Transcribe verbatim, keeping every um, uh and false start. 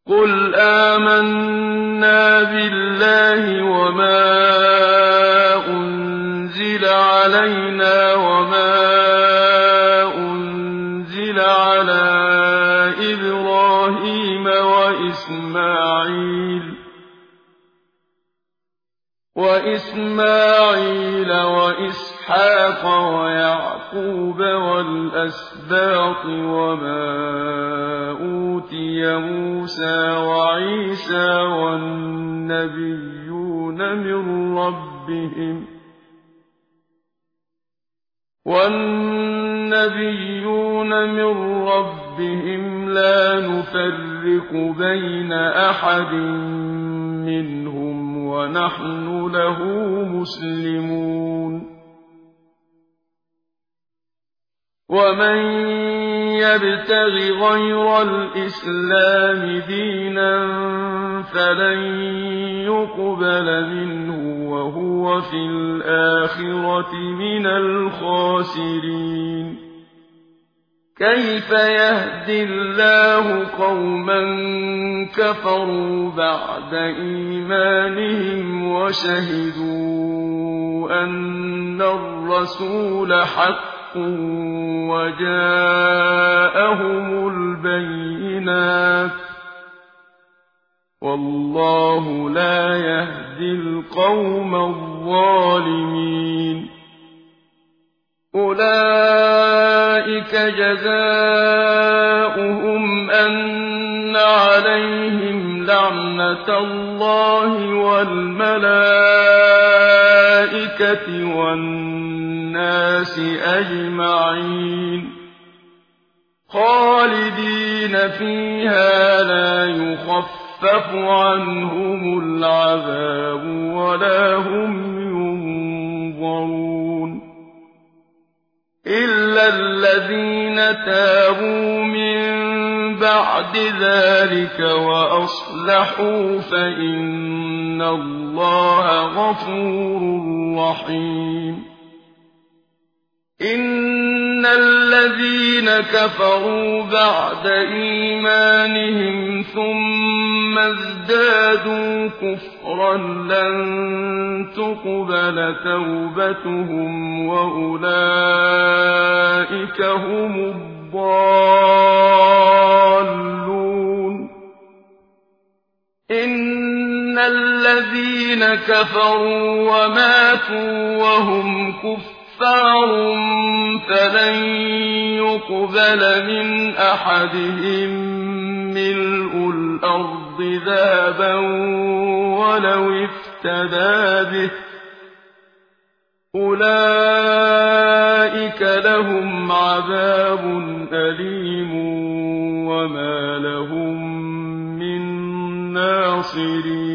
قُلْ آمَنَّا بِاللَّهِ وَمَا أُنزِلَ عَلَيْنَا وَمَا أُنزِلَ عَلَىٰ إِبْرَاهِيمَ وَإِسْمَاعِيلَ وَإِسْمَاعِيلَ وَإِسْحَاقَ وَيَعْقُوبَ وَالْأَسْبَاطِ وَمَا أُوتِيَ مُوسَىٰ وَعِيسَىٰ وَالنَّبِيُّونَ مِن رَّبِّهِمْ وَالنَّبِيُّونَ مِن رَّبِّهِمْ لَا نُفَرِّقُ بَيْنَ أَحَدٍ مِّنْهُمْ وَنَحْنُ لَهُ مُسْلِمُونَ وَمَن يَبْتَغِ غَيْرَ الْإِسْلَامِ دِينًا فَلَن يُقْبَلَ مِنْهُ وَهُوَ فِي الْآخِرَةِ مِنَ الْخَاسِرِينَ كَيْفَ يَهْدِي اللَّهُ قَوْمًا كَفَرُوا بَعْدَ إِيمَانِهِمْ وَشَهِدُوا أَنَّ الرَّسُولَ حَقٌّ وَجَاءَهُمُ الْبَيِّنَاتُ ۚ وَاللَّهُ لَا يَهْدِي الْقَوْمَ الظَّالِمِينَ أُولَٰئِكَ جَزَاؤُهُمْ أَنَّ عَلَيْهِمْ لَعْنَةَ اللَّهِ وَالْمَلَائِكَةِ وَالنَّاسِ أَجْمَعِينَ خَالِدِينَ فِيهَا لَا يُخَفَّفُ عَنْهُمُ الْعَذَابُ وَلَا هُمْ يُنظَرُونَ إِلَّا الَّذِينَ تَابُوا مِن بَعْدِ ذَٰلِكَ وَأَصْلَحُوا فَإِنَّ اللَّهَ غَفُورٌ رَّحِيمٌ إِنَّ الَّذِينَ كَفَرُوا بَعْدَ إِيمَانِهِمْ ثُمَّ ازْدَادُوا كُفْرًا لَّن تُقْبَلَ تَوْبَتُهُمْ وَأُولَٰئِكَ هُمُ الضَّالُّونَ إِنَّ الَّذِينَ كَفَرُوا وَمَاتُوا وَهُمْ كُفَّارٌ فَلَن يُقْبَلَ مِنْ أَحَدِهِم مِّلْءُ الْأَرْضِ ذَهَبًا وَلَوِ افْتَدَىٰ بِهِ ۗ أُولَٰئِكَ لَهُمْ عَذَابٌ أَلِيمٌ وَمَا لَهُم مِّن نَّاصِرِينَ